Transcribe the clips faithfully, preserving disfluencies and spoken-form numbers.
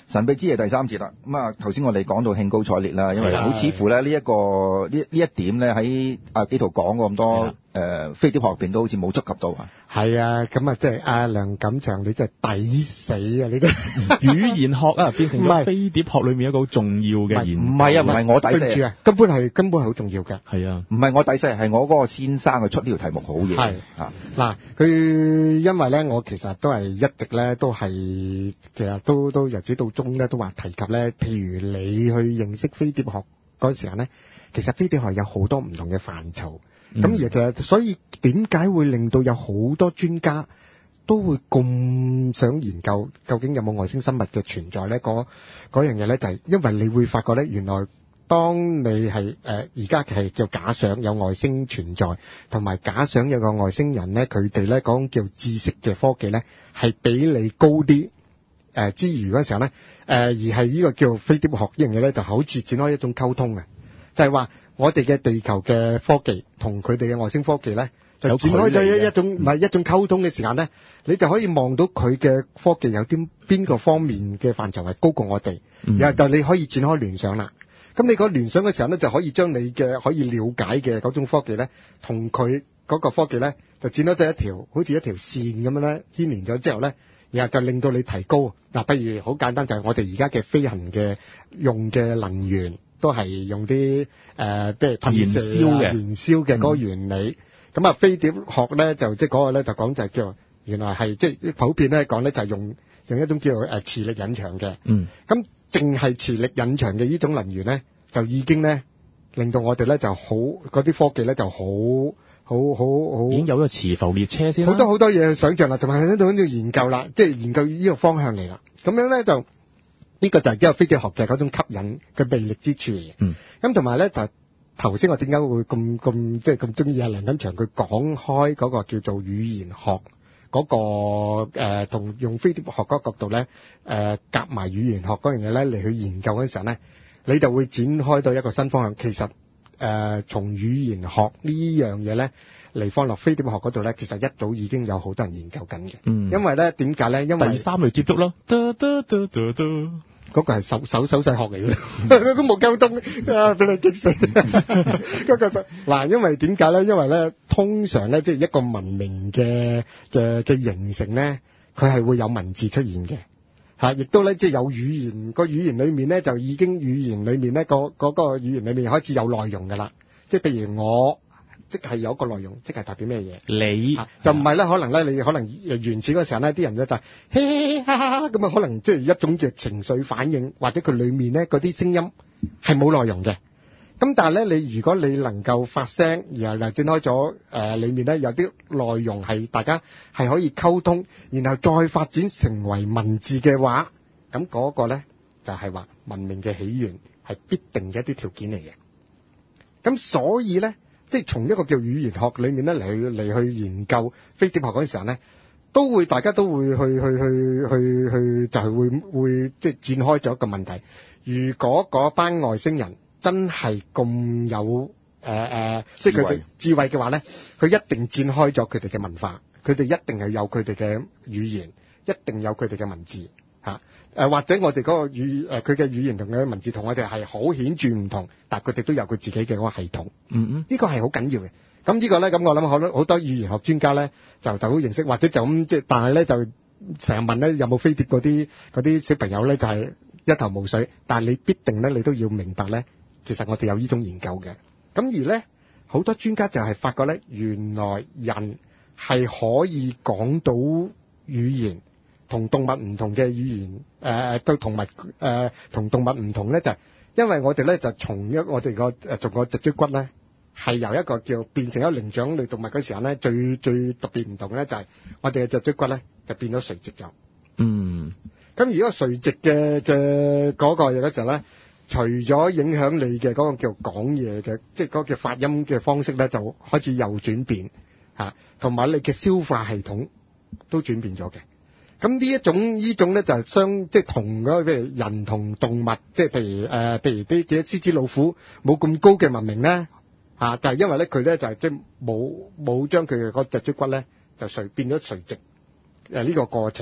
神秘之夜第三節啦，咁啊頭先我哋講到興高采烈啦，因為好似乎咧呢一個呢呢一點咧喺阿紀陶講過咁多誒飛碟學入邊都好似冇觸及到啊。 係啊，咁啊即係阿梁錦祥你真係抵死啊！你都語言學啊變成咗飛碟學裏面一個好重要嘅研究。 唔係啊，唔係我抵死啊，根本係根本係好重要嘅。 係啊， 唔係我抵死，係我嗰個先生佢出呢條題目好嘢。 係啊，嗱佢因為咧，我其實都係一直咧都係其實都都由始到終咧都話提及咧，譬如你去認識飛碟學嗰陣時候咧，其實飛碟學有好多唔同嘅範疇。咁、嗯、而其實所以點解會令到有好多專家都會咁想研究究竟有冇外星生物嘅存在咧？嗰嗰樣嘢咧就係因為你會發覺咧，原來當你係誒而家係叫假想有外星存在，同埋假想有個外星人咧，佢哋咧講叫知識嘅科技咧係比你高啲誒、呃、之餘嗰時候咧誒、呃、而係呢個叫飛碟學呢樣嘢咧，就好似展開一種溝通嘅，就係、是、話。我哋嘅地球嘅科技同佢哋嘅外星科技咧，就展開咗一一種唔係一種溝通嘅時間咧，你就可以望到佢嘅科技有啲邊個方面嘅範疇係高過我哋，然、嗯、後就你可以展開聯想啦。咁你個聯想嘅時候咧，就可以將你嘅可以了解嘅嗰種科技咧，同佢嗰個科技咧，就展開咗一條好似一條線咁樣咧，牽連咗之後咧，然後就令到你提高。嗱，不如好簡單就係我哋而家嘅飛行嘅用嘅能源。都係用啲誒，即係噴射嘅燃燒嘅嗰個原理。咁、嗯、啊，飛碟學咧就即係嗰個咧就講就係叫原來係即係普遍咧講咧就係用用一種叫做誒磁力引場嘅。嗯。咁淨係磁力引場嘅呢種能源咧，就已經咧令到我哋咧就好嗰啲科技咧就好好好好。已經有咗磁浮列車先啦。 好多好多嘢去想像啦，同埋喺度喺度研究啦，即係研究呢個方向嚟啦。咁樣咧就。呢、這個就係叫飛碟學嘅嗰種吸引嘅魅力之處嚟嘅。嗯。咁同埋咧就頭先我點解會咁咁即係咁中意阿梁錦祥佢講開嗰個叫做語言學嗰、那個誒同、呃、用飛碟學嗰個角度咧誒夾埋語言學嗰樣嘢咧嚟去研究嗰陣時候咧，你就會展開到一個新方向。其實誒從、呃、語言學呢樣嘢咧嚟放落飛碟學嗰度咧，其實一早已經有好多人研究緊嘅。嗯。因為咧點解咧？因為第三類接觸咯。嘟嘟嘟嘟嘟嗰、那個係手手手勢學嚟嘅，都冇溝通啊！俾你激死。嗰個嗱，因為點解咧？因為咧，通常咧，即係一個文明嘅嘅嘅形成咧，佢係會有文字出現嘅嚇，亦都咧即係有語言。個語言裡面咧，就已經語言裡面咧個嗰個語言裡面開始有內容㗎啦。即係譬如我。即係有一個內容，即係代表咩嘢？ 你、 啊、就唔係咧，可能咧，你可能原始嗰時候咧，啲人咧就嘻嘻哈哈咁啊，可能即係一種嘅情緒反應，或者佢裡面咧嗰啲聲音係冇內容嘅。咁但係咧，你如果你能夠發聲，然後就展開咗誒、呃，裡面咧有啲內容係大家係可以溝通，然後再發展成為文字嘅話，咁嗰個咧就係、是、話文明嘅起源係必定嘅一啲條件嚟嘅。咁所以咧。即係從一個叫語言學裏面咧嚟去嚟去研究飛碟學嗰陣時候咧，都會大家都會去去去去去就係會會即係展開咗一個問題。如果嗰班外星人真係咁有誒誒、呃，即係佢哋智慧嘅話咧，佢一定展開咗佢哋嘅文化，佢哋一定係有佢哋嘅語言，一定有佢哋嘅文字嚇。誒、呃、或者我哋嗰個語誒佢嘅語言同佢嘅文字同我哋係好顯著唔同，但係佢哋都有佢自己嘅嗰個系統。嗯嗯，呢個係好緊要嘅。咁呢個咧，咁我諗好多好多語言學專家咧就就好認識，或者就咁即係，但係咧就成日問咧有冇飛碟嗰啲嗰啲小朋友咧就係、是、一頭霧水。但係你必定咧，你都要明白咧，其實我哋有呢種研究嘅。咁而咧好多專家就係發覺咧，原來人係可以講到語言。同動物唔同嘅語言，誒、呃、對同物誒同動物唔同咧，就係、是、因為我哋咧就從一我哋個誒從個脊椎骨咧，係由一個叫變成一個靈長類動物嘅時候咧，最最特別唔同咧就係我哋嘅脊椎骨咧就變咗垂直咗。嗯，咁如果垂直嘅嘅嗰個嘢嘅時候咧，除咗影響你嘅嗰個叫講嘢嘅，即係嗰個叫發音嘅方式咧，就開始有轉變嚇，同、啊、埋你嘅消化系統都轉變咗嘅。咁呢一種呢種咧就係相即係同嗰個譬如人同動物，即係譬如誒、呃、譬如啲啲獅子老虎冇咁高嘅文明咧嚇、啊，就係、是、因為咧佢咧就係即係冇冇將佢嘅嗰脊椎骨咧就垂變咗垂直誒呢、呃這個過程。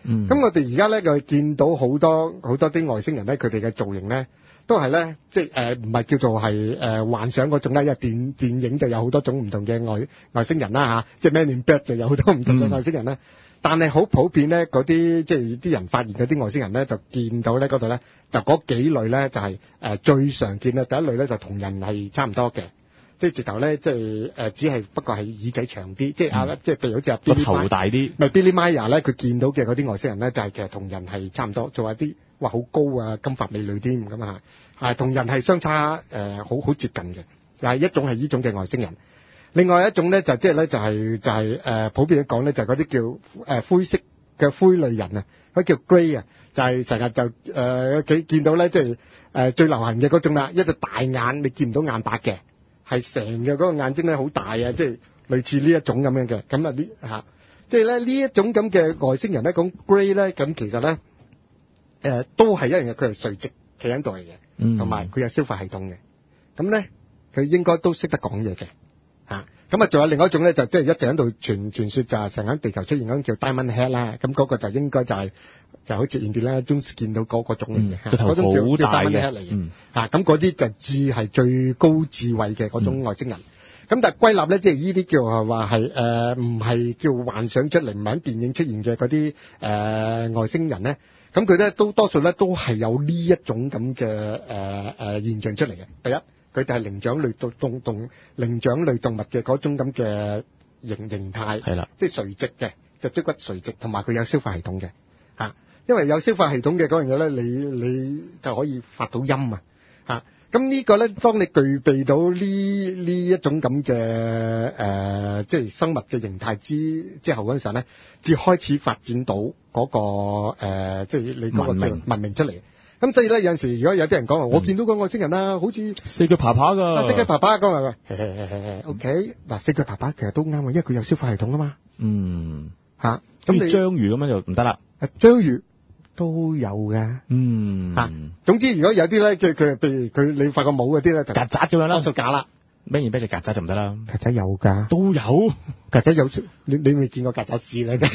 嗯。 咁我哋而家咧就見到好多好多啲外星人咧，佢哋嘅造型咧都係咧，即係誒唔係叫做係誒、呃、幻想嗰種啦，因為電電影就有好多種唔同嘅外外星人啦嚇、啊，即係 Man in Black 就有好多唔同嘅外星人啦。嗯、但係好普遍咧，嗰啲即係啲人發現嗰啲外星人咧，就見到咧嗰度咧，就嗰幾類咧就係、是、誒、呃、最常見嘅第一類咧就同人係差唔多嘅。即係直頭咧，即係誒，只係不過係耳仔長啲，即係啊，即係譬如好似阿 Billy 頭大啲， 咪 Billy Meier 咧，佢見到嘅嗰啲外星人咧，就係其實同人係差唔多，做一啲哇好高啊，金髮美女添咁啊，係同人係相差誒好好接近嘅，又係一種係呢種嘅外星人。另外一種咧就即係咧就係就係誒普遍講咧就係嗰啲叫誒灰色嘅灰類人啊，嗰叫 grey 啊，就係成日就誒見見到咧即係誒最流行嘅嗰種啦，一隻大眼你見唔到眼白嘅。係成嘅嗰個眼睛咧好大啊，即係類似呢一種咁樣嘅，咁啊呢嚇，即係咧呢一種咁嘅外星人咧，講 grey 咧，咁其實咧誒、呃、都係一樣嘅，佢係垂直企喺度嚟嘅，同埋佢有消化系統嘅，咁咧佢應該都識得講嘢嘅嚇，咁啊仲有另外一種咧，就即係一直喺度傳傳説就係成間地球出現嗰種叫 Diamond Head 啦，咁嗰個就應該就係、是。就好似 Indiana Jones 見到嗰個種嚟嘅，嗰、嗯、種叫叫 Diamond Head 嚟嘅，嚇咁嗰啲就至係最高智慧嘅嗰種外星人。咁、嗯、但係歸納咧，即係呢啲叫係話係誒唔係叫幻想出嚟，唔係喺電影出現嘅嗰啲誒外星人咧。咁佢咧都多數咧都係有呢一種咁嘅誒誒現象出嚟嘅。第一，佢哋係靈長類動動動靈長類動物嘅嗰種咁嘅形形態，係啦，即係垂直嘅，脊椎骨垂直，同埋佢有消化系統嘅嚇。因為有消化系統嘅嗰樣嘢咧，你你就可以發到音啊！嚇，咁呢個咧，當你具備到呢呢一種咁嘅誒，即係生物嘅形態之之後嗰陣時候咧，至開始發展到嗰、那個、呃、即係你嗰個文明，文明出嚟。咁所以咧，有陣時如果有啲人講話，我見到個外星人啦，好似四腳爬爬㗎， 四腳爬爬咁啊！OK，嗱，四腳爬爬其實都啱啊，因為佢有消化系統啊嘛。嗯，嚇，咁你章魚咁樣就唔得啦。 啊，章魚。都有㗎，嗯嚇、啊。總之，如果有啲咧，佢佢譬如佢你發覺冇嗰啲咧，就曱甴咁樣啦，多數假啦。 咩嘢？咩隻曱甴就唔得啦？ 曱甴有㗎，都有。曱甴有，你你未見過曱甴屎咧？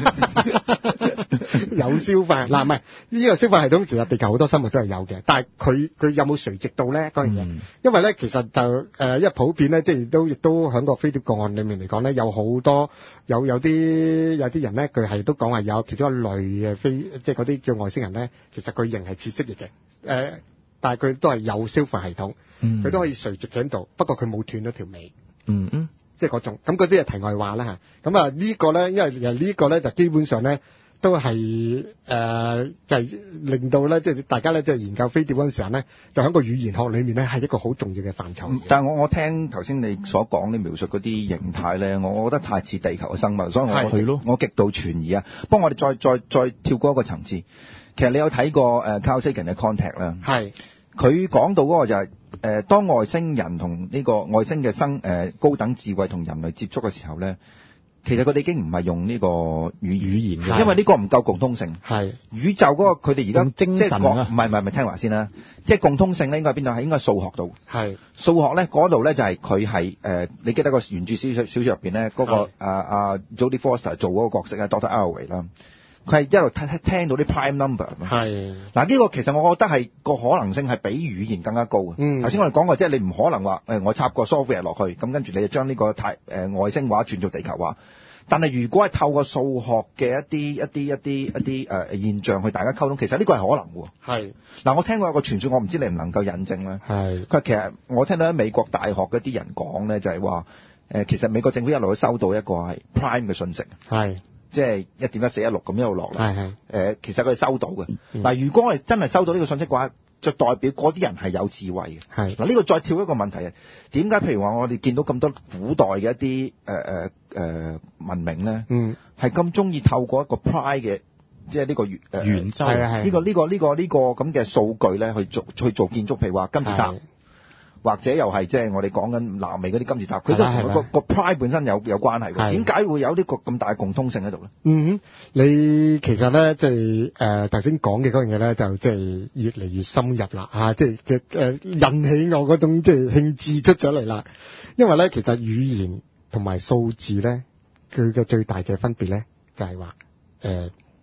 有消化嗱，唔係呢個消化系統，其實地球好多生物都係有嘅，但係佢佢有冇垂直到咧嗰樣嘢？嗯、因為咧，其實就誒、呃，因為普遍咧，即係都亦都喺個飛碟個案裡面嚟講咧，有好多有有啲有啲人咧，佢係都講話有其中一類嘅飛，即係嗰啲叫外星人咧，其實佢仍係似蜥蜴嘅，誒、呃，但係佢都係有消化系統，佢、嗯、都可以垂直喺度，不過佢冇斷咗條尾，嗯嗯，即係嗰種，咁嗰啲係題外話啦嚇。咁啊呢個咧，因為其實呢個咧就基本上咧。都係誒、呃，就係、是、令到咧，即係大家咧，即係研究飛碟嗰陣時候咧，就喺個語言學裏面咧，係一個好重要嘅範疇。 但係我我聽頭先你所講你描述嗰啲形態咧，我覺得太似地球嘅生物，所以我我，我極度存疑啊。不過我哋再再再跳過一個層次，其實你有睇過誒 Carl Sagan 嘅 Contact 啦，係佢講到嗰個就係、是、誒、呃，當外星人同呢個外星嘅生誒、呃、高等智慧同人類接觸嘅時候咧。其實佢哋已經唔係用呢個語語言嘅，因為呢個唔夠共通性。係宇宙嗰、那個佢哋而家精神啊，唔係唔係唔係聽話先啦，即係共通性咧應該喺邊度？係應該係數學度。係數學咧嗰度咧就係佢係誒，你記得個原著小說小說入邊咧嗰個啊啊 Jodie Foster 做嗰個角色啊 Doctor Alloway 啦，佢係一路聽聽到啲 prime number。係嗱呢個其實我覺得係個可能性係比語言更加高嘅。嗯，頭先我哋講過，即係你唔可能話誒我插個 software 落去，咁跟住你就將呢個太誒、呃、外星話轉做地球話。但係如果係透過數學嘅一啲一啲一啲一啲誒、呃、現象去大家溝通，其實呢個係可能嘅。係嗱，我聽過有個傳說，我唔知你唔能夠引證咧。係佢話其實我聽到喺美國大學嗰啲人講咧，就係話誒，其實美國政府一路都收到一個係 prime 嘅訊息，係即係一點一四一六咁一路落嚟。係係誒，其實佢哋收到嘅。但係如果我哋真係收到呢個訊息嘅話，就代表嗰啲人係有智慧嘅。係嗱，呢個再跳一個問題啊，點解譬如話我哋見到咁多古代嘅一啲誒誒誒文明咧，嗯，係咁中意透過一個 prime 嘅，即係呢個圓誒圓周，係啊係呢個呢個呢個呢個咁嘅數據咧去做去做建築，譬如話金字塔。或者又係即係我哋講緊南美嗰啲金字塔，佢都同個個 prime 本身有有關係嘅。點解會有呢個咁大嘅共通性喺度咧？嗯，你其實咧即係誒頭先講嘅嗰樣嘢咧，就即係越嚟越深入啦嚇，即係嘅誒引起我嗰種即係興致出咗嚟啦。因為咧其實語言同埋數字咧，佢嘅最大嘅分別咧就係話誒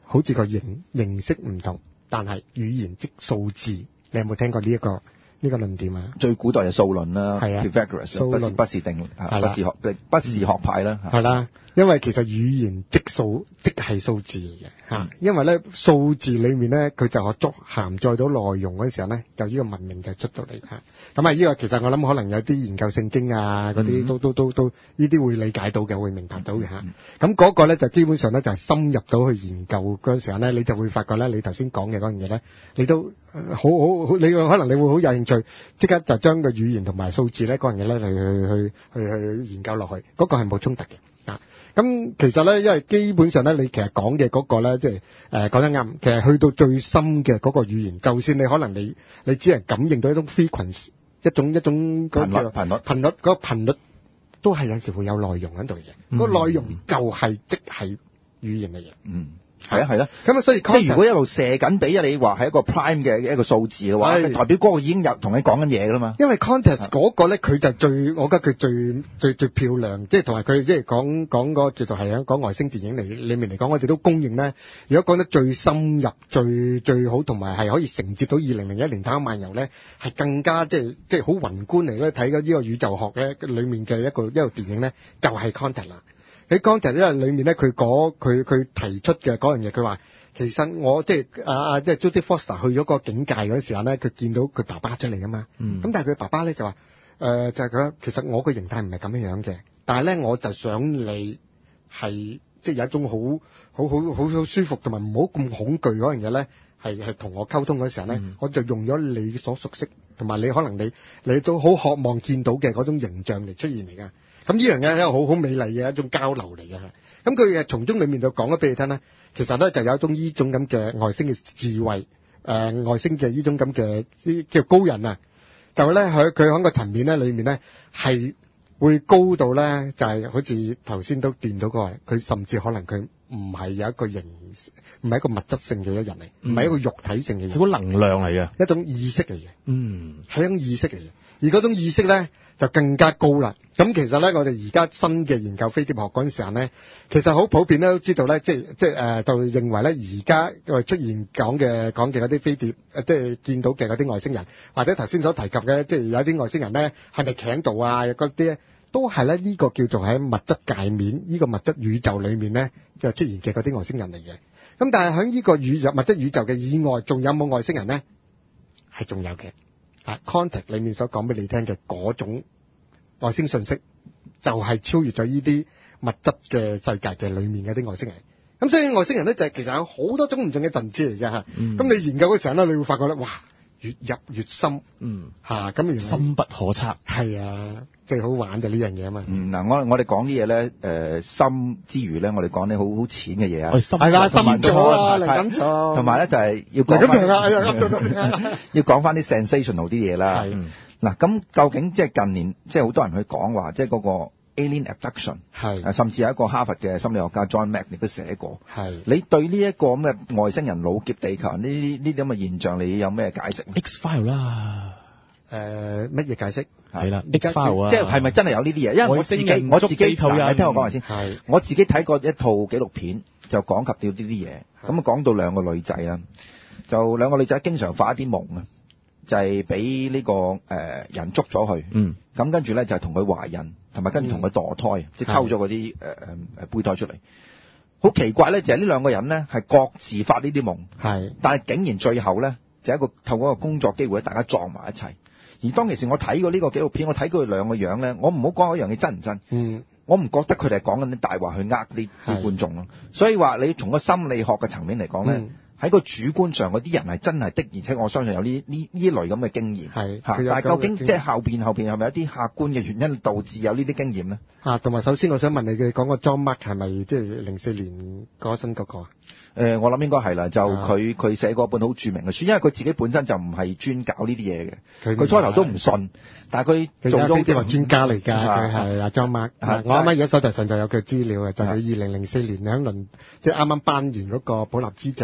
好似個形形式唔同，但係語言即數字。你有冇聽過呢、這、一個呢、這個論點啊？ 最古代就數論啦， 係啊 Pythagoras 數論不是定不是學不是學派啦。 係啦，因為其實語言即數即係數字嚟嘅嚇，因為咧數字裡面咧佢就可足涵載到內容嗰陣時候咧，就呢個文明就出到嚟嚇。咁啊，呢個其實我諗可能有啲研究聖經啊嗰啲、嗯、都都都都呢啲會理解到嘅，會明白到嘅嚇。咁嗰、嗯、個咧就基本上咧就係深入到去研究嗰陣時候咧，你就會發覺咧，你頭先講嘅嗰樣嘢咧，你都好好好，你可能你會好有興趣，即刻就將個語言同埋數字咧嗰樣嘢咧去去去去去研究落去，嗰、嗰個係冇衝突嘅啊。咁其實咧，因為基本上咧，你其實講嘅嗰個咧，即係誒講得啱。其實去到最深嘅嗰個語言，就算你可能你你只係感應到一種 frequency， 一種一種嗰個頻率頻率嗰個頻率，都係有時會有內容喺度嘅。嗯、個內容就係即係語言嚟嘅。嗯。 係啊，係啦。 咁啊，所以即係如果一路射緊俾你話係一個 prime 嘅一個數字嘅話，代表嗰個已經有同你講緊嘢㗎啦嘛。 因為 context 嗰個咧，佢就最，我覺得佢最最最漂亮，即係同埋佢即係講講個叫做係啊，講外星電影嚟裏面嚟講，我哋都公認咧。如果講得最深入、最最好，同埋係可以承接到二零零一年太空漫遊咧，係更加即係即係好宏觀嚟咧睇緊呢個宇宙學咧裏面嘅一個一個電影咧，就係、是、context 啦。喺 context 因為裏面咧，佢嗰佢佢提出嘅嗰樣嘢，佢話其實我即係啊啊，即係 Jodie Foster 去咗個境界嗰時候咧，佢見到佢爸爸出嚟㗎嘛。嗯。咁但係佢爸爸咧就話誒、呃，就係、是、佢其實我個形態唔係咁樣樣嘅，但係咧我就想你係即係有一種好好好好好舒服同埋唔好咁恐懼嗰樣嘢咧，係係同我溝通嗰時候咧，嗯、我就用咗你所熟悉同埋你可能你你都好渴望見到嘅嗰種形象嚟出現嚟㗎。咁呢樣嘢係一個好好美麗嘅一種交流嚟嘅。咁佢誒從中裡面就講咗俾你聽咧，其實咧就有一種呢種咁嘅外星嘅智慧，誒、呃、外星嘅呢種咁嘅啲叫高人啊，就咧喺佢喺個層面咧裏面咧係會高到咧就係、是、好似頭先都見到過，佢甚至可能佢唔係有一個形，唔係一個物質性嘅一人嚟，唔係、嗯、一個肉體性嘅人， 係個能量嚟嘅， 一種意識嚟嘅， 嗯， 係一種意識嚟嘅，而嗰種意識咧就更加高啦。咁其實咧，我哋而家新嘅研究飛碟學嗰陣時候咧，其實好普遍咧都知道咧，即係即係誒，就認為咧而家我哋出現講嘅講嘅嗰啲飛碟，誒即係見到嘅嗰啲外星人，或者頭先所提及嘅，即係有啲外星人咧係咪企喺度啊？嗰啲咧都係咧呢個叫做喺物質界面呢個物質宇宙裡面咧就出現嘅嗰啲外星人嚟嘅。咁但係喺呢個宇宙物質宇宙嘅以外，仲有冇外星人咧？係仲有嘅。啊 contact 裡面所講俾你聽嘅嗰種外星信息，就係超越咗呢啲物質嘅世界嘅裡面嘅啲外星人。咁所以外星人咧就係、是、其實有好多種唔同嘅層次嚟嘅嚇。咁、嗯、你研究嘅時候咧，你會發覺咧，哇，越入越深。嗯。嚇，咁原來深不可測。 係啊，最好玩就呢樣嘢啊嘛。 嗯，嗱，我我哋講啲嘢咧，誒、呃、深之餘咧，我哋講啲好好淺嘅嘢啊。 係啦，深咗啊，嚟咁做。 同埋咧就係要講翻。 咁要講翻啲 sensational 啲嘢啦。係。嗱，咁究竟即係近年即係好多人去講話，即係嗰個 alien abduction 係，甚至有一個哈佛嘅心理學家 John Mack 亦都寫過。係。你對呢一個咁嘅外星人擄劫地球呢啲呢啲咁嘅現象，你有咩解釋 ？X file 啦。 誒，乜嘢解釋？ 係啦 ，X file 啊。 即係係咪真係有呢啲嘢？因為我自己我自己，你聽我講埋先。係。我自己睇過一套紀錄片，就講及到呢啲嘢。咁啊，講到兩個女仔啊，就兩個女仔經常發一啲夢啊。就係俾呢個誒、呃、人捉咗去，嗯，咁跟住咧就係同佢懷孕，同埋跟住同佢墮胎，即係抽咗嗰啲誒誒誒胚胎出嚟。好奇怪咧，就係、是、呢兩個人咧係各自發呢啲夢，係，但係竟然最後咧就係、一個透過一個工作機會，大家撞埋一齊。而當其時我睇過呢個紀錄片，我睇佢兩個樣咧，我唔好講一樣嘢真唔真，嗯，我唔覺得佢哋係講緊啲大話去呃啲啲觀眾咯。所以話你從個心理學嘅層面嚟講咧。嗯喺個主觀上，嗰啲人係真係的，而且我相信有呢呢呢類咁嘅經驗。係，但係究竟即係後邊後邊係咪有啲客觀嘅原因導致有呢啲經驗咧？ 啊，同埋首先我想問你嘅講個 John Mark 係咪即係零四年過身嗰個啊？ 誒、呃，我諗應該係啦，就佢佢、啊、寫過一本好著名嘅書，因為佢自己本身就唔係專搞呢啲嘢嘅，佢初頭都唔信，但係佢做咗啲話專家嚟㗎，佢係阿 John Mark。我啱啱而家手頭上就有佢資料嘅，就係佢二零零四年喺倫，即係啱啱頒完嗰個普立茲獎之後嗰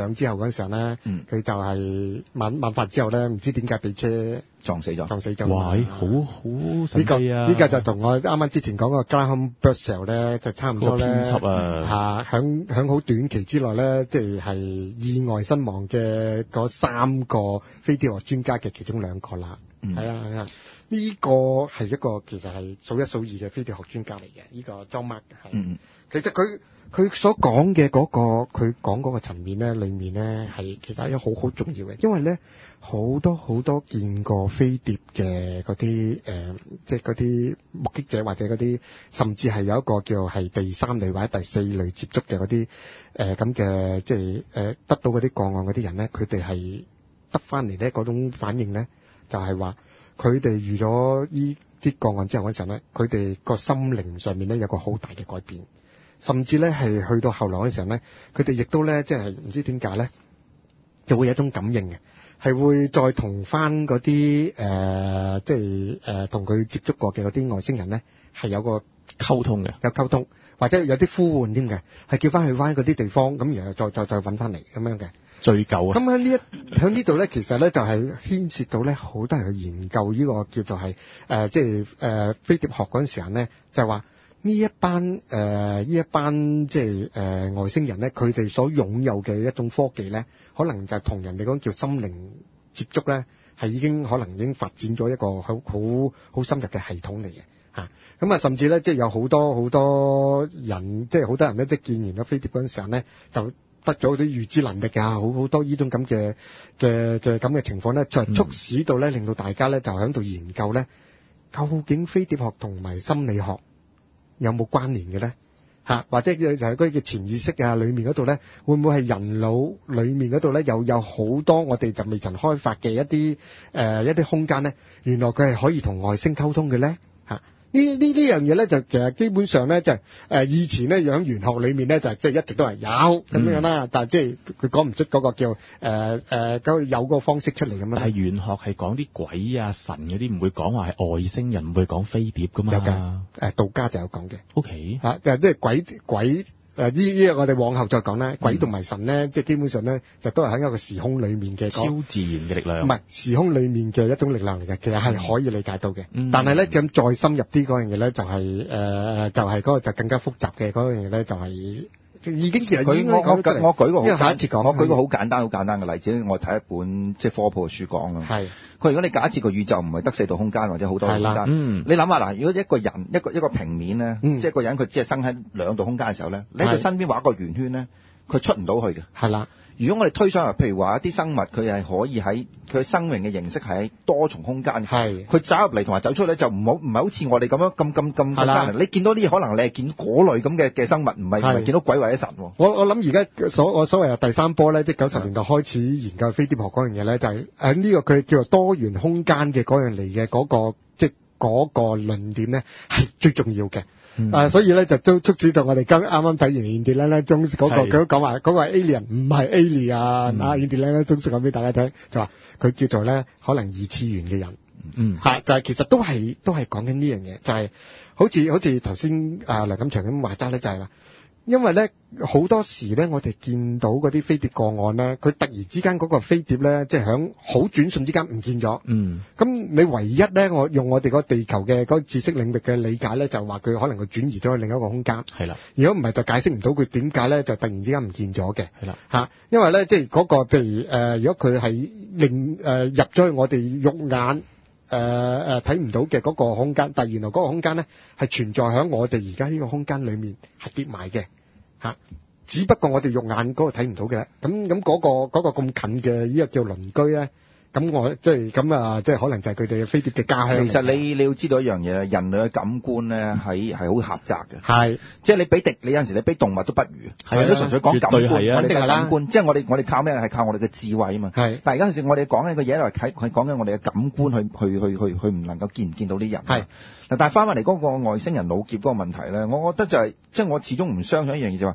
嗰陣時候咧，佢、 嗯、 就係晚晚發之後咧，唔知點解俾車撞死咗，撞死咗。 哇！好好神奇啊！ 呢、這個呢、這個就同我啱啱之前講個 Graham Birdsell 咧，就差唔多咧。 編輯啊， 嚇響響好短期之內咧，即係係意外身亡嘅嗰三個飛碟學專家嘅其中兩個啦。係、嗯、啊係啊，呢、這個係一個其實係數一數二嘅飛碟學專家嚟嘅，呢、這個 John Mark 係。嗯，其實佢。佢所講嘅嗰個，佢講嗰個層面咧，裏面咧係其實一好好重要嘅，因為咧好多好多見過飛碟嘅嗰啲誒，即係嗰啲目擊者或者嗰啲，甚至係有一個叫係第三類或者第四類接觸嘅嗰啲誒咁嘅，即係誒、呃、得到嗰啲個案嗰啲人咧，佢哋係得翻嚟咧嗰種反應咧，就係話佢哋遇咗呢啲個案之後嗰陣咧，佢哋個心靈上面咧有個好大嘅改變。甚至咧係去到後來嘅時候咧，佢哋亦都咧即係唔知點解咧，就會有一種感應嘅，係會再同翻嗰啲誒即係誒同佢接觸過嘅嗰啲外星人咧，係有個溝通嘅， 有溝通或者有啲呼喚添嘅，係叫翻去翻嗰啲地方，咁然後再再再揾翻嚟咁樣嘅追究啊。 咁喺呢一喺呢度咧，其實咧就係牽涉到咧好多人去研究呢個叫做係誒即係誒飛碟學嗰陣時候咧，就係話。呢一班誒呢、呃、一班即係誒外星人咧，佢哋所擁有嘅一種科技咧，可能就同人哋講叫心靈接觸咧，係已經可能已經發展咗一個好好好深入嘅系統嚟嘅嚇。咁啊，甚至咧即係有好多好多人，即係好多人咧，即係見完咗飛碟嗰陣時候咧，就得咗啲預知能力啊，好好多呢種咁嘅嘅嘅咁嘅情況咧，就促使到咧令到大家咧就喺度研究咧，究竟飛碟學同埋心理學有冇關聯嘅咧？嚇，或者就係嗰啲嘅潛意識啊，裡面嗰度咧，會唔會係人腦裡面嗰度咧，又有好多我哋就未曾開發嘅一啲誒、呃、一啲空間咧？原來佢係可以同外星溝通嘅咧？嚇，呢呢呢樣嘢咧，就其實基本上咧，就係、誒、以前咧，喺玄學裡面咧，就即、係、係一直都係有咁樣啦。嗯、但係即係佢講唔出嗰個叫誒誒嗰有個方式出嚟咁樣。 但係玄學係講啲鬼啊神嗰啲，唔會講話係外星人，唔會講飛碟噶嘛。 有㗎，誒道家就有講嘅。 O K 嚇，就即係鬼鬼。誒呢呢個我哋往後再講啦。鬼同埋神咧，即係基本上咧，就都係喺一個時空裡面嘅超自然嘅力量。 唔係時空裡面嘅一種力量嚟嘅，其實係可以理解到嘅。 嗯、 但係咧，咁再深入啲嗰樣嘢咧，就係、是、誒、呃，就係、是、嗰個就更加複雜嘅嗰樣嘢咧，就係、是、已經其實已經我我我舉個好下一次講， 我舉個好簡單好簡單嘅例子，我睇一本即係科普嘅書講啊。係佢如果你假設個宇宙唔係得四度空間或者好多空間，嗯、你諗下嗱，如果一個人一個一個平面咧，嗯、即係一個人佢只係生喺兩度空間嘅時候咧，你喺佢身邊畫一個圓圈咧，佢出唔到去嘅。係啦。如果我哋推上嚟，譬如話一啲生物，佢係可以喺佢生命嘅形式係喺多重空間嘅。係。佢走入嚟同埋走出嚟就唔好唔係好似我哋咁樣咁咁咁簡單。你見到啲嘢可能你係見嗰類咁嘅嘅生物，唔係唔係見到鬼或者神。我我諗而家所我所謂嘅第三波咧，即係九十年代開始研究飛碟學嗰樣嘢咧，就係喺呢個佢叫做多元空間嘅嗰樣嚟嘅嗰個即係嗰個論點咧係最重要嘅。嗯、啊，所以咧就都促使到我哋今啱啱睇完 Indiana Jones 嗰個，佢都講話嗰個係 alien 唔係 alien 啊！啊 Indiana Jones講俾大家聽，就話佢叫做咧可能二次元嘅人，嗯，嚇、啊、就係、是、其實都係都係講緊呢樣嘢，就係、是、好似好似頭先啊梁錦祥咁話齋咧，就係、是、話。因為咧好多時咧，我哋見到嗰啲飛碟個案咧，佢突然之間嗰個飛碟咧，即係響好轉瞬之間唔見咗。嗯。咁你唯一咧，我用我哋個地球嘅嗰個知識領域嘅理解咧，就話佢可能佢轉移咗去另一個空間。係啦。如果唔係就解釋唔到佢點解咧，就突然之間唔見咗嘅。係啦。嚇，因為咧即係嗰個譬如誒、呃，如果佢係令誒入咗去我哋肉眼。誒誒睇唔到嘅嗰個空間，但係原來嗰個空間咧係存在喺我哋而家呢個空間裏面係跌埋嘅嚇，只不過我哋肉眼嗰個睇唔到嘅，咁咁嗰個嗰個咁近嘅呢個叫鄰居咧，咁我即係咁啊，即係可能就係佢哋嘅飛碟嘅家鄉。其實你你要知道一樣嘢，人類嘅感官咧係係好狹窄嘅，係即係你俾敵，你有陣時你俾動物都不如，係都純粹講感官，我哋嘅感官，即係我哋我哋靠咩？係靠我哋嘅智慧啊嘛。係，但係而家有時我哋講緊個嘢嚟睇，係講緊我哋嘅感官去去去去去唔能夠見唔見到啲人。係，但係翻返嚟嗰個外星人腦劫嗰個問題咧，我覺得就係即係我始終唔相信一樣嘢就話。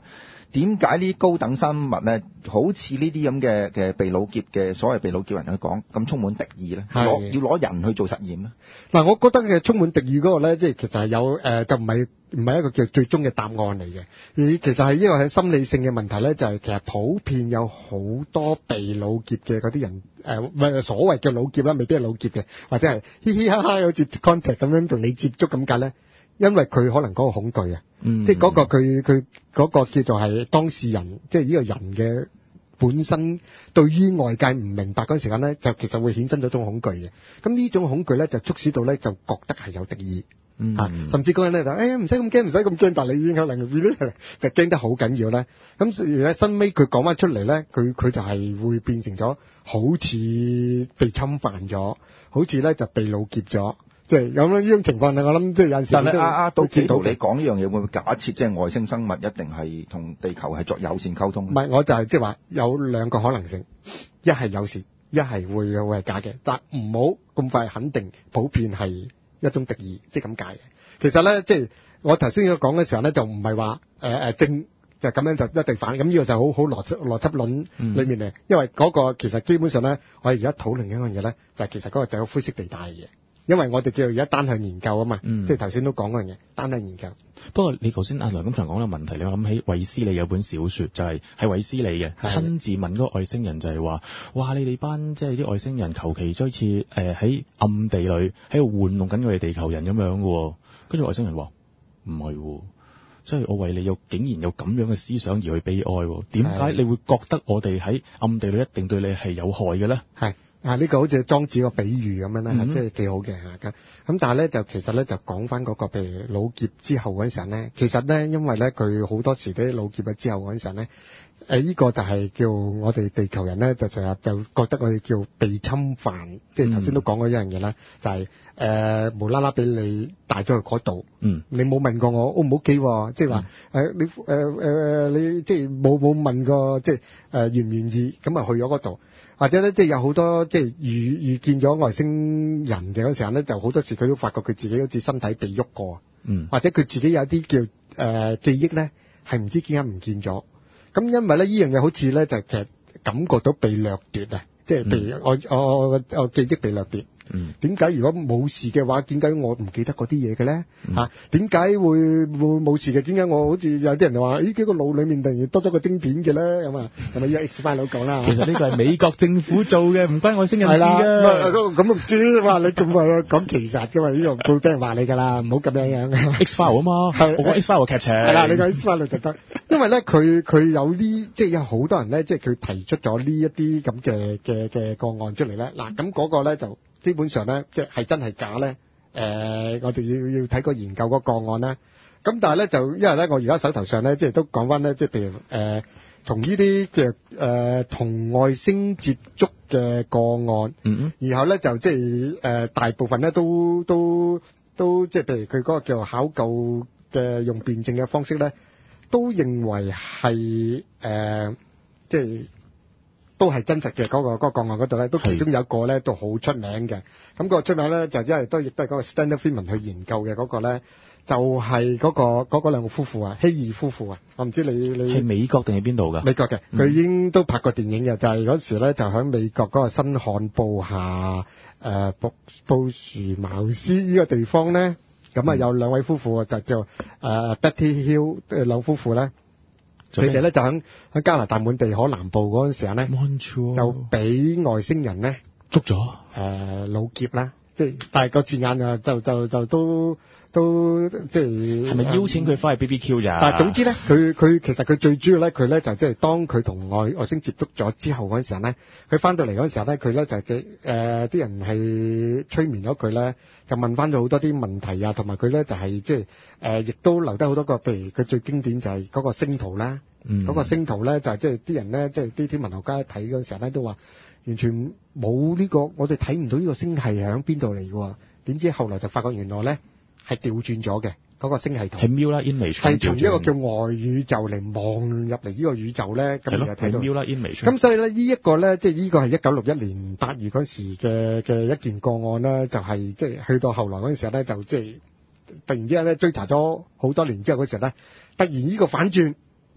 點解呢啲高等生物咧，好似呢啲咁嘅嘅被擄劫嘅所謂被擄劫人去講，咁充滿敵意咧？攞要攞人去做實驗咧？ 嗱，我覺得嘅充滿敵意嗰個咧，即係其實係有誒、呃，就唔係唔係一個叫最終嘅答案嚟嘅。而其實係一個係心理性嘅問題咧，就係、是、其實普遍有好多被擄劫嘅嗰啲人誒，唔、呃、係所謂嘅擄劫啦，未必係擄劫嘅，或者係嘻嘻哈哈好似 contact 咁樣同你接觸咁解咧。因為佢可能嗰個恐懼啊，嗯、即係嗰個佢佢嗰個叫做係當事人，即係呢個人嘅本身對於外界唔明白嗰陣時間咧，就其實會衍生咗種恐懼嘅。咁呢種恐懼咧就促使到咧就覺得係有敵意，嗯啊、甚至嗰人咧就誒唔使咁驚，唔使咁驚，但係你已經可能就驚得好緊要咧。咁所以咧，新尾佢講翻出嚟咧，佢佢就係會變成咗好似被侵犯咗，好似咧就被擄劫咗。即係咁樣呢種情況咧，我諗即係有陣時。但係阿阿杜紀陶，你講呢樣嘢會唔會假設即係外星生物一定係同地球係作友善溝通？唔係，我就係即係話有兩個可能性，一係友善，一係會會係假嘅。但唔好咁快肯定，普遍係一種敵意，即係咁解嘅。其實咧，即係我頭先講嘅時候咧，就唔係話誒誒正就咁樣就一定反。咁呢個就好好邏輯邏輯論裡面嚟，嗯、因為嗰個其實基本上咧，我哋而家討論緊一樣嘢咧，就係、是、其實嗰個就有灰色地帶嘅。因為我哋叫而家單向研究啊嘛，嗯、即係頭先都講嗰樣嘢，單向研究。 不過你頭先阿梁錦祥講嘅問題，你我諗起衛斯理有本小說，就係係衛斯理嘅，親自問嗰個外星人就係話：哇，你哋班即係啲外星人求其好似誒喺暗地裏喺度玩弄緊我哋地球人咁樣嘅。跟住外星人話：唔係，所以我為你有竟然有咁樣嘅思想而去悲哀。點解你會覺得我哋喺暗地裏一定對你係有害嘅咧？係。 啊！呢、這個好似莊子個比喻咁樣啦，嗯、即係幾好嘅嚇。咁咁但係咧就其實咧就講翻嗰個譬如擄劫之後嗰陣時咧，其實咧因為咧佢好多時啲擄劫咗之後嗰陣時咧，誒、呃、依、這個就係叫我哋地球人咧就成日就覺得我哋叫被侵犯，即係頭先都講過一樣嘢啦，就係、是、誒、呃、無啦啦俾你帶咗去嗰度，嗯，你冇問過我 O 唔 O K 喎，即係話誒你誒誒、呃、你即係冇冇問過即係誒願唔願意咁啊去咗嗰度。或者咧，即係有好多即係遇遇見咗外星人嘅嗰時候咧，就好多時佢都發覺佢自己好似身體被喐過，嗯，或者佢自己有啲叫誒、呃、記憶咧，係唔知點解唔見咗。咁因為咧呢樣嘢好似咧就其實感覺到被掠奪啊，即係譬如我我我我記憶被掠奪。嗯，點解如果冇事嘅話，點解我唔記得嗰啲嘢嘅咧？嚇、嗯，點解、啊、會會冇事嘅？點解我好似有啲人就話，咦，幾個腦裡面突然多咗個晶片嘅咧？咁啊，係咪 X file 講啦？其實呢個係美國政府做嘅，唔關外星人事㗎。咁唔知話你咁話講其實嘅嘛？呢個會俾人話你㗎啦，唔好咁樣樣。X file 啊嘛，我講 X file 劇情。係啦，你講 X file 就得，因為咧佢佢有啲即係有好多人咧，即係佢提出咗呢一啲咁嘅嘅嘅個案出嚟咧。嗱，咁嗰個咧就。基本上咧，即係真係假咧？誒、呃，我哋要要睇個研究個個案啦。咁但係咧，就因為咧，我而家手頭上咧，即係都講翻咧，即係譬如誒，從呢啲嘅誒同外星接觸嘅個案，嗯嗯，然後咧就即係誒大部分咧都都都即係譬如佢嗰個叫做考究嘅用辯證嘅方式咧，都認為係誒、呃、即係。都係真實嘅嗰、那個嗰、那個個案嗰度咧，都其中有一個咧都好出名嘅。咁、那個出名咧就因為都亦都係嗰個 Stanley Friedman 去研究嘅嗰個咧，就係、是、嗰、那個嗰、那個兩個夫婦啊，希爾夫婦啊。我唔知你你係美國定係邊度㗎？美國嘅，佢、嗯、已經都拍過電影嘅，就係、是、嗰時咧就喺美國嗰個新罕布下誒布布殊茅斯呢個地方咧，咁啊、嗯、有兩位夫婦就叫誒、呃、Betty Hill 誒兩夫婦咧。佢哋咧就喺喺加拿大滿地可南部嗰陣時候咧，就俾外星人咧捉咗誒擄劫啦，即係但係個字眼啊就就就都都即係係咪邀請佢翻去 B B Q 咋？但係總之咧，佢佢其實佢最主要咧，佢咧就即係當佢同外外星接觸咗之後嗰陣時候咧，佢翻到嚟嗰陣時候咧，佢咧就嘅誒啲人係催眠咗佢咧，就問翻咗好多啲問題啊，同埋佢咧就係即係誒亦都留低好多個，譬如佢最經典就係嗰個星圖啦。嗯，嗰個星圖咧就係即係啲人咧，即係啲天文學家睇嗰陣時候咧都話完全冇呢個，我哋睇唔到呢個星系係喺邊度嚟嘅。點知後來就發覺原來咧係調轉咗嘅嗰個星系圖，係 Mirror Image，係從一個叫外宇宙嚟望入嚟呢個宇宙咧，咁就睇到 Mirror Image。咁所以咧呢一個咧，即係呢個係一九六一年八月嗰時嘅嘅一件個案啦，就係即係去到後來嗰陣時候咧，就即係突然之間咧追查咗好多年之後嗰時候咧，突然呢個反轉。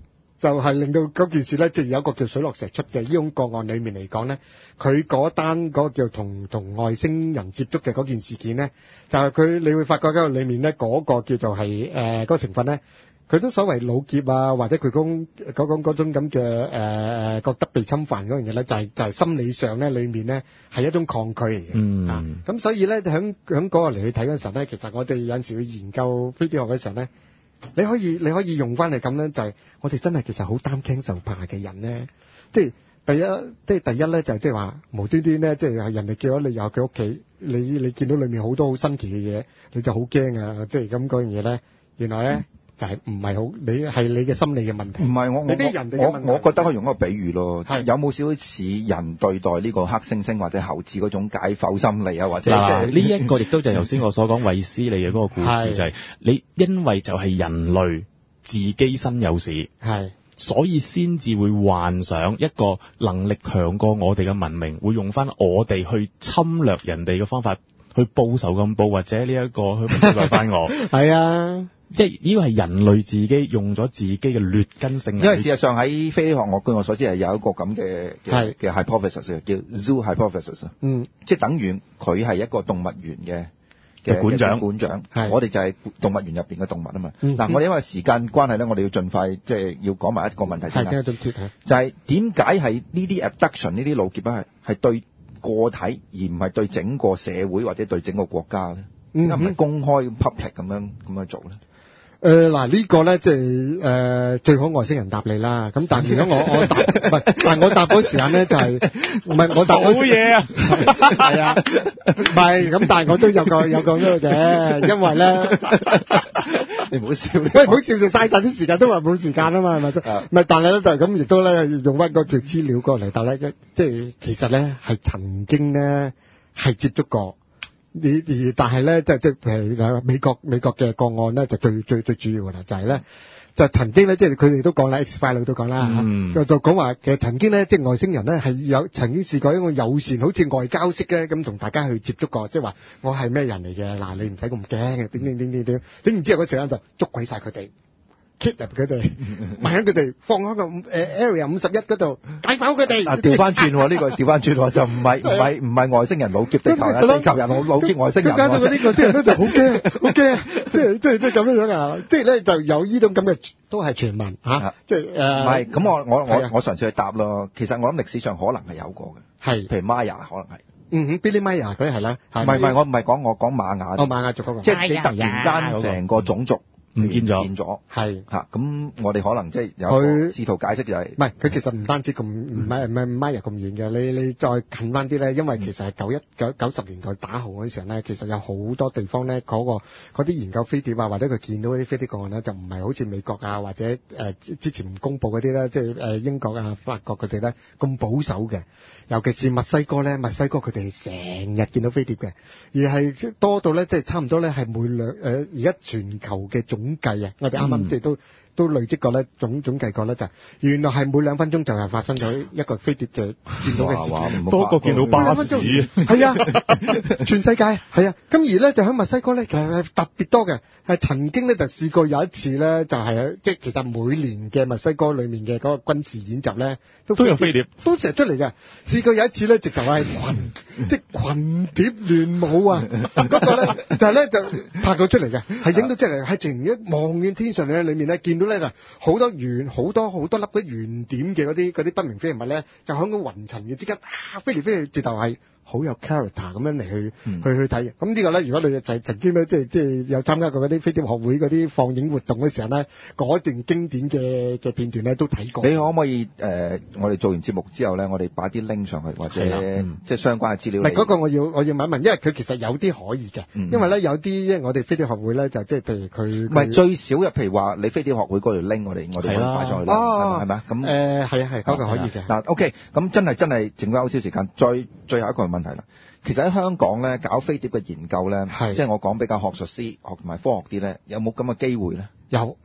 就係令到嗰件事咧，即係有一個叫水落石出嘅呢種個案裏面嚟講咧，佢嗰單嗰個叫同同外星人接觸嘅嗰件事件咧，就係佢你會發覺嗰個裏面咧嗰個叫做係誒嗰個成分咧。佢都所謂老劫啊，或者佢嗰嗰種嗰種咁嘅誒誒覺得被侵犯嗰樣嘢咧，就係、是、就係、是、心理上咧裏面咧係一種抗拒嚟嘅。 嗯啊，咁所以咧響響嗰個嚟去睇嗰陣時候咧，其實我哋有陣時去研究飛碟學嘅時候咧，你可以你可以用翻嚟咁咧，就係、是、我哋真係其實好擔驚受怕嘅人咧，即係第一即係第一咧就係即係話無端端咧，即係人哋叫咗你入佢屋企，你你見到裏面好多好新奇嘅嘢，你就好驚啊！即係咁嗰樣嘢咧，原來咧。嗯就係唔係好，你係你嘅心理嘅問題。 唔係我我人嘅問題我我覺得可以用一個比喻咯，有冇少少似人對待呢個黑猩猩或者猴子嗰種解剖心理啊？或者嗱，呢一個亦都就係頭先我所講衛斯理嘅嗰個故事，就係你因為就係人類自己身有事， 係所以先至會幻想一個能力強過我哋嘅文明，會用翻我哋去侵略人哋嘅方法去報仇咁報，或者呢一個去侵略翻我。 係啊。 即係呢個係人類自己用咗自己嘅劣根性， 因為事實上喺飛碟學我據我所知係有一個咁嘅嘅嘅 hypothesis 叫 zoo hypothesis， 嗯， 即係等於佢係一個動物園嘅嘅館長， 館長，我哋就係動物園入邊嘅動物啊嘛。嗱、嗯，我哋因為時間關係咧，我哋要盡快即係要講埋一個問題先啦。就係點解係呢啲 abduction 呢啲老劫咧係係對個體而唔係對整個社會或者對整個國家咧？點解唔係公開 public 咁樣咁樣做咧？ 誒嗱呢個咧即係誒最好外星人答你啦，咁但係如果我我答唔係，但係我答嗰時間咧就係唔係我答好嘢啊， 係啊，唔係咁，但係我都有個有個咩嘅，因為咧你唔好笑， 喂唔好笑就嘥晒啲時間，都話冇時間啊嘛，係咪先？唔係，但係咧就係咁，亦都咧用翻個條資料過嚟答咧，即係其實咧係曾經咧係接觸過。你而但係咧，即係即係譬如美國美國嘅個案咧，就最最最主要㗎啦，就係、是、咧就曾經咧，即係佢哋都講啦 X-Files 都講啦嚇， 嗯、 就就講話其實曾經咧，即係外星人咧係有曾經試過一個友善，好似外交式嘅咁同大家去接觸過，即係話我係咩人嚟嘅，嗱你唔使咁驚嘅，點點點點點，整完之後嗰時間就捉鬼晒佢哋。kidnap 佢哋，埋喺佢哋，放喺個誒 area 五十一嗰度，解剖佢哋。啊，調翻轉喎，呢個調翻轉喎，就唔係唔係唔係外星人老劫地球人，地球人老老劫外星人。 搞到呢個啲人咧就好驚，好驚，即係即係即係咁樣樣啊！即係咧就有呢種咁嘅都係傳聞嚇，即係誒。唔係，咁我我我我嘗試去答咯。其實我諗歷史上可能係有過嘅， 係， 譬如 Maya 可能係。 嗯哼 Billy Maya 嗰啲係啦， 唔係唔係，我唔係講我講瑪雅。 哦，瑪雅族嗰個。 即係你突然間成個種族。 唔見咗， 見咗， 係嚇咁，我哋可能即係有個試圖解釋就係， 唔係佢其實唔單止咁唔係唔係唔係入咁遠嘅，你你再近翻啲咧，因為其實係九一九九十年代打號嗰陣時候咧，其實有好多地方咧嗰、嗰個嗰啲研究飛碟啊，或者佢見到啲飛碟個案咧，就唔係好似美國啊或者誒、呃、之前唔公佈嗰啲咧，即係誒英國啊法國佢哋咧咁保守嘅，尤其是墨西哥咧，墨西哥佢哋成日見到飛碟嘅，而係多到咧即係差唔多咧係每兩誒而家全球嘅總總計啊！我哋啱啱即係都都累積過咧，總總計過咧就原來係每兩分鐘就係發生咗一個飛碟嘅見到嘅事件， 多過見到巴士。 係啊，全世界係啊。咁而咧就喺墨西哥咧，其實係特別多嘅。係曾經咧就試過有一次咧，就係即係其實每年嘅墨西哥裏面嘅嗰個軍事演習咧， 都都有飛碟， 都成日出嚟嘅。試過有一次咧，直頭係群即係群碟亂舞啊！嗰個咧就係咧就拍到出嚟嘅，係影到出嚟，係直情一望見天上咧裏面咧見到咧就好多圓好多好多粒嘅圓點嘅嗰啲嗰啲不明飛行物咧，就喺個雲層嘅之間啊飛嚟飛去，直頭係好有 character 咁樣嚟去、嗯、去去睇。咁呢個咧，如果你就曾經咧即係即係有參加過嗰啲飛碟學會嗰啲放映活動嘅時候咧，嗰段經典嘅嘅片段咧都睇過。 你可唔可以誒、呃？我哋做完節目之後咧，我哋擺啲 link 上去或者、嗯、即係相關嘅資料。 唔係嗰個我要我要問一問，因為佢其實有啲可以嘅、嗯，因為咧有啲即係我哋飛碟學會咧就即係譬如佢唔係最少嘅，譬如話你飛碟學會嗰條 link 我哋我哋可以擺上去啦，係咪啊？咁誒係啊係嗰個可以嘅。嗱 OK，咁真係真係剩翻好少時間，再最後一個問題啦。其實喺香港咧搞飛碟嘅研究咧，即係我講比較學術師學同埋科學啲咧，有冇咁嘅機會咧？ 有。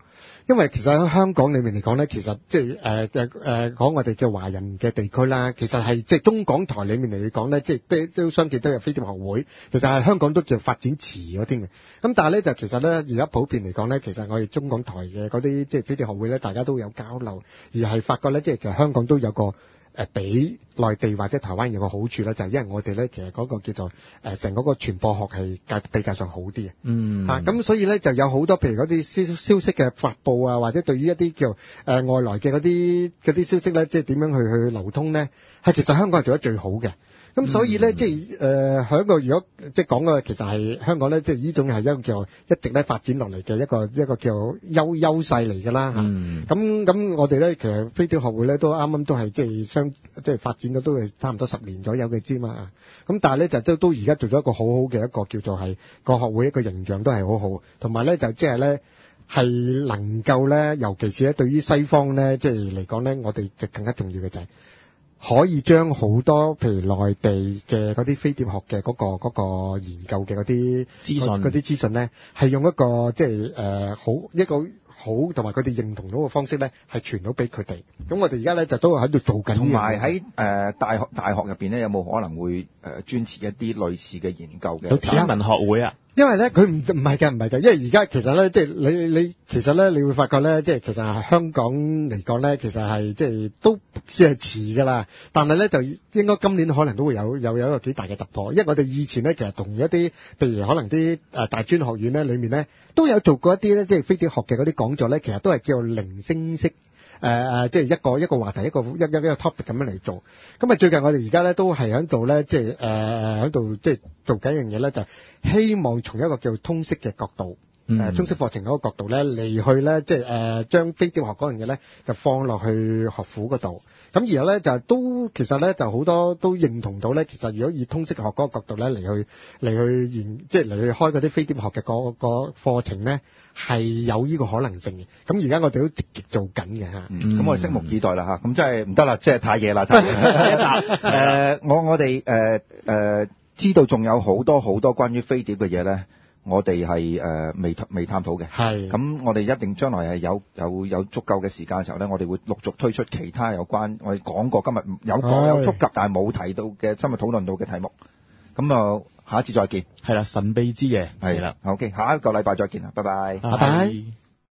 因為其實喺香港裏面嚟講咧，其實即係誒誒誒講我哋嘅華人嘅地區啦，其實係即係中港台裏面嚟講咧，即係都都相繼都有飛碟學會，其實係香港都叫發展遲咗添嘅。咁但係咧就其實咧而家普遍嚟講咧，其實我哋中港台嘅嗰啲即係飛碟學會咧，大家都有交流，而係發覺咧即係其實香港都有個。誒比內地或者台灣有個好處咧，就係、是、因為我哋咧其實嗰個叫做誒成嗰個傳播學係較比較上好啲嘅。嗯。嚇、啊，咁所以咧就有好多譬如嗰啲消消息嘅發布啊，或者對於一啲叫誒、呃、外來嘅嗰啲嗰啲消息咧，即係點樣去去流通咧，係其實香港係做得最好嘅。咁所以咧，即係誒喺一個如果即係講嘅，其實係香港咧，即係呢種係一個叫一直咧發展落嚟嘅一個一個叫優優勢嚟㗎啦嚇。咁咁我哋咧其實飛碟學會咧都啱啱都係即係相即係發展咗都係差唔多十年左右嘅啫嘛。咁但係咧就都都而家做咗一個好好嘅一個叫做係個學會一個形象都係好好，同埋咧就即係咧係能夠咧，尤其是咧對於西方咧即係嚟講咧，我哋就更加重要嘅就係。可以將好多譬如內地嘅嗰啲飛碟學嘅嗰、嗰個嗰個研究嘅嗰啲資訊嗰啲資訊咧，係用一個即係誒好一個好同埋佢哋認同到嘅方式咧，係傳到俾佢哋。咁我哋而家咧就都喺度做緊。同埋喺誒大學大學入邊咧，有冇可能會誒、呃、專持一啲類似嘅研究嘅？ 有天文學會啊？ 因為咧佢唔唔係嘅，唔係嘅，因為而家其實咧，即係你你其實咧，你會發覺咧，即係其實係香港嚟講咧，其實係即係都即係遲噶啦。但係咧就應該今年可能都會有有有一個幾大嘅突破，因為我哋以前咧其實同一啲譬如可能啲誒大專學院咧裏面咧都有做過一啲咧，即係飛碟學嘅嗰啲講座咧，其實都係叫做零星式。誒、呃、誒，即係一個一個話題，一個一一一個 topic 咁樣嚟做。咁啊，最近我哋而家咧都係喺度咧，即係誒喺度即係做緊一樣嘢咧，就係、希望從一個叫通識嘅角度，誒、嗯呃、通識課程嗰個角度咧嚟去咧，即係誒將飛碟學嗰樣嘢咧就放落去學府嗰度。咁然後咧就都其實咧就好多都認同到咧，其實如果以通識學嗰個角度咧嚟去嚟去研，即係嚟去開嗰啲飛碟學嘅嗰個課程咧，係有呢個可能性嘅。咁而家我哋都積極做緊嘅嚇。咁、 嗯、我哋拭目以待啦嚇。咁真係唔得啦，即係太夜啦。太夜啦。誒，我我哋誒誒知道仲有好多好多關於飛碟嘅嘢咧。我哋係誒未未探討嘅，係咁我哋一定將來係有有有足夠嘅時間嘅時候咧，我哋會陸續推出其他有關我哋講過今日有講有觸及但係冇提到嘅深入討論到嘅題目。咁啊，下一次再見。 係啦，神秘之夜係啦。 OK，下一個禮拜再見啦，拜拜。 拜拜。